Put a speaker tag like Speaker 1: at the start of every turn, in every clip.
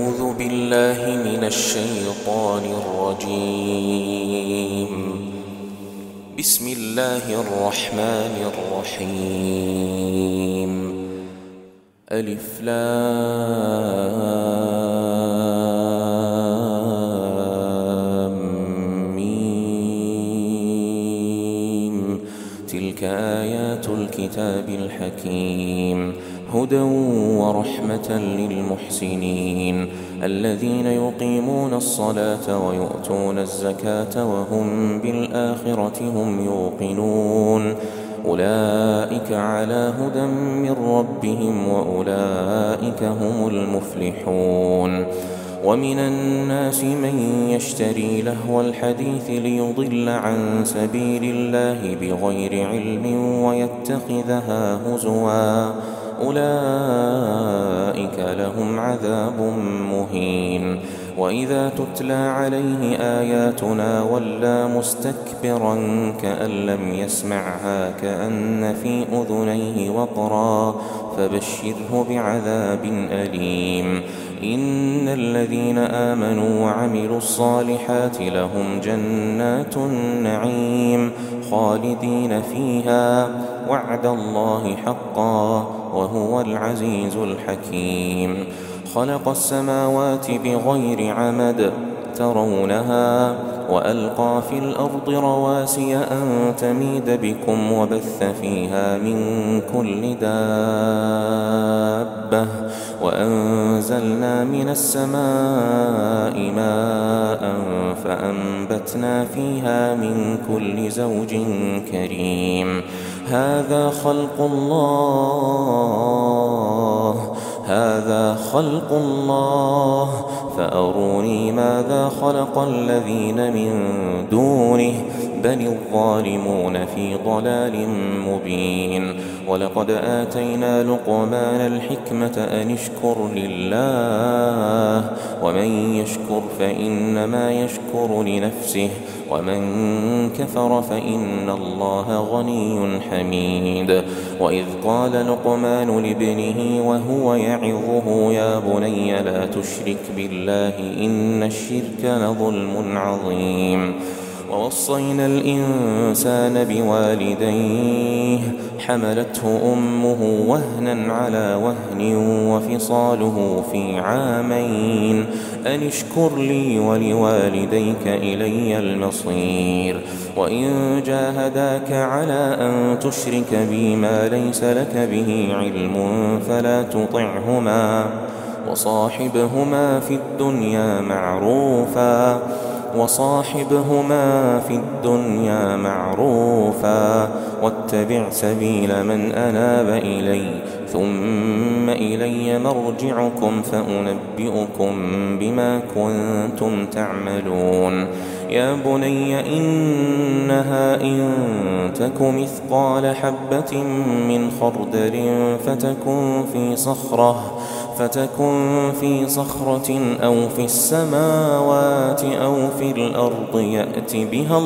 Speaker 1: أعوذ بالله من الشيطان الرجيم. بسم الله الرحمن الرحيم. ألف لام ميم. تلك آيات الكتاب الحكيم، هدى ورحمة للمحسنين الذين يقيمون الصلاة ويؤتون الزكاة وهم بالآخرة هم يوقنون. أولئك على هدى من ربهم وأولئك هم المفلحون. ومن الناس من يشتري لهو الحديث ليضل عن سبيل الله بغير علم ويتخذها هزوا، أولئك لهم عذاب مهين. وإذا تتلى عليه آياتنا ولى مستكبرا كأن لم يسمعها كأن في أذنيه وقرا، فبشره بعذاب أليم. إن الذين آمنوا وعملوا الصالحات لهم جنات النعيم خالدين فيها، وعد الله حقا وهو العزيز الحكيم. خلق السماوات بغير عمد ترونها وألقى في الأرض رواسي أن تميد بكم وبث فيها من كل دابة، وأنزلنا من السماء ماء فأنبتنا فيها من كل زوج كريم. هذا خلق الله فأروني ماذا خلق الذين من دونه، بل الظالمون في ضلال مبين. ولقد آتينا لقمان الحكمة أن اشكر لله، ومن يشكر فإنما يشكر لنفسه، ومن كفر فإن الله غني حميد. وإذ قال لقمان لابنه وهو يعظه يا بني لا تشرك بالله إن الشرك لظلم عظيم. ووصينا الإنسان بوالديه حملته أمه وهنا على وهن وفصاله في عامين أن اشكر لي ولوالديك إلي المصير. وإن جاهداك على أن تشرك بي ما ليس لك به علم فلا تطعهما، وصاحبهما في الدنيا معروفا واتبع سبيل من أناب إلي، ثم إلي مرجعكم فأنبئكم بما كنتم تعملون. يا بني إنها إن تك مثقال حبة من خردل فتكن في صخرة أو في السماوات أو في الأرض يأت بها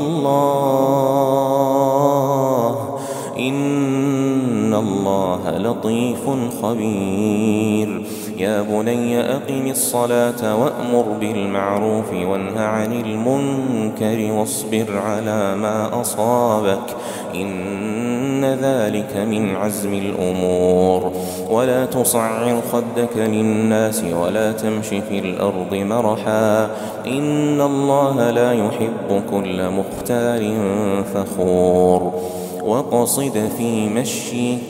Speaker 1: الله، إن الله لطيف خبير. يا بني أقم الصلاة وأمر بالمعروف وانه عن المنكر واصبر على ما أصابك، إن ذلك من عزم الأمور. ولا تصعر خدك للناس ولا تمش في الأرض مرحا، إن الله لا يحب كل مختال فخور. وقصد في مشيك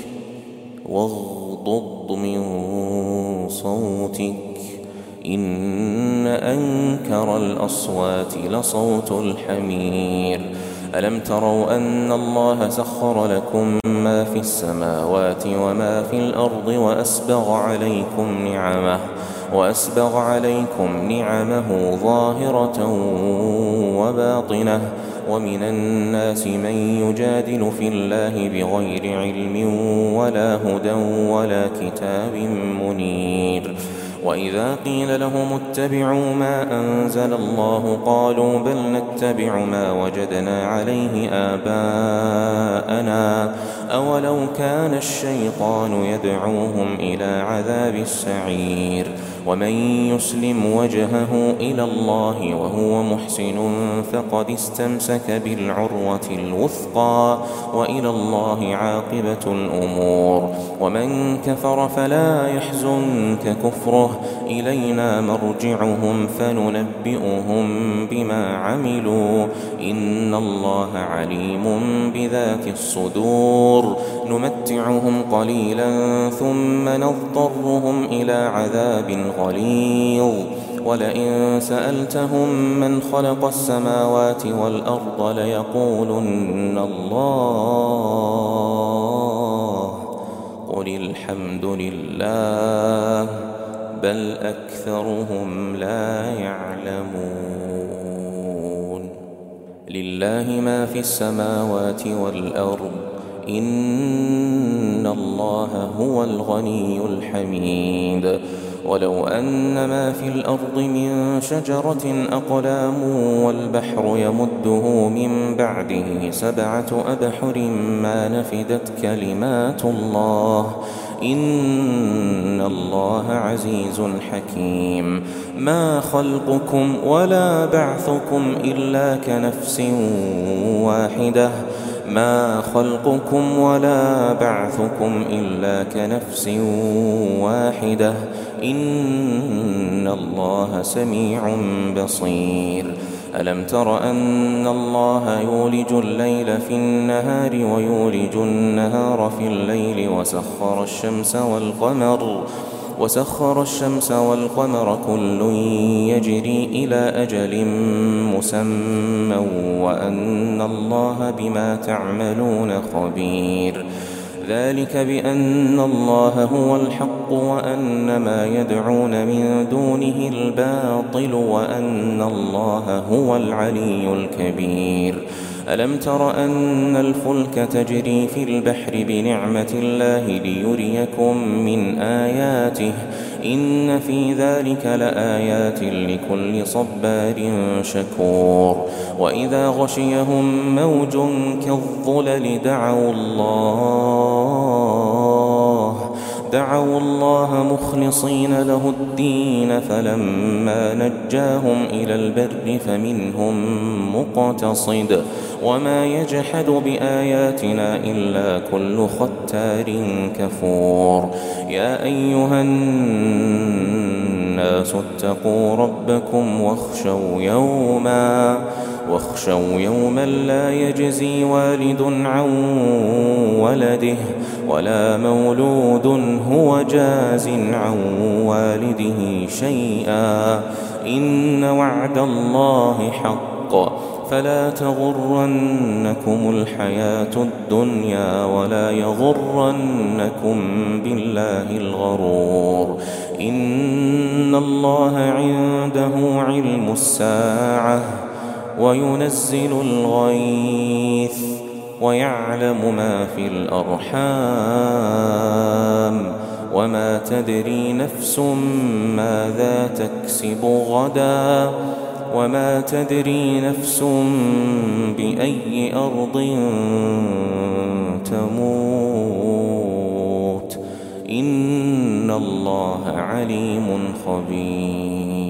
Speaker 1: واغضض من صوتك، إن أنكر الأصوات لصوت الحمير. ألم تروا أن الله سخر لكم ما في السماوات وما في الأرض وأسبغ عليكم نعمه ظاهرة وباطنة. ومن الناس من يجادل في الله بغير علم ولا هدى ولا كتاب منير. وإذا قيل لهم اتبعوا ما أنزل الله قالوا بل نتبع ما وجدنا عليه آباءنا، أولو كان الشيطان يدعوهم إلى عذاب السعير. ومن يسلم وجهه إلى الله وهو محسن فقد استمسك بالعروة الوثقى وإلى الله عاقبة الأمور. ومن كفر فلا يحزنك كفره، إلينا مرجعهم فننبئهم بما عملوا، إن الله عليم بذات الصدور. نمتعهم قليلا ثم نضطرهم إلى عذاب غليظ، ولئن سألتهم من خلق السماوات والأرض ليقولن الله، قل الحمد لله بل أكثرهم لا يعلمون. لله ما في السماوات والأرض، إن الله هو الغني الحميد. ولو أن ما في الأرض من شجرة أقلام والبحر يمده من بعده 7 أبحر ما نفدت كلمات الله، إن الله عزيز حكيم. ما خلقكم ولا بعثكم إلا كنفس واحدة، ما خلقكم ولا بعثكم إلا كنفس واحدة، إن الله سميع بصير. ألم تر أن الله يولج الليل في النهار ويولج النهار في الليل وسخر الشمس والقمر كل يجري إلى أجل مسمى وأن الله بما تعملون خبير. ذلك بأن الله هو الحق وأن ما يدعون من دونه الباطل وأن الله هو العلي الكبير. ألم تر أن الفلك تجري في البحر بنعمة الله ليريكم من آياته، إن في ذلك لآيات لكل صبار شكور. وإذا غشيهم موج كالظلل دعوا الله مخلصين له الدين، فلما نجاهم إلى البر فمنهم مقتصد، وما يجحد بآياتنا إلا كل ختار كفور. يا أيها الناس اتقوا ربكم واخشوا يوما لا يجزي والد عن ولده ولا مولود هو جاز عن والده شيئا، إن وعد الله حق، فلا تغرنكم الحياة الدنيا ولا يغرنكم بالله الغرور. إن الله عنده علم الساعة وينزل الغيث ويعلم ما في الأرحام، وما تدري نفس ماذا تكسب غدا، وما تدري نفس بأي أرض تموت، إن الله عليم خبير.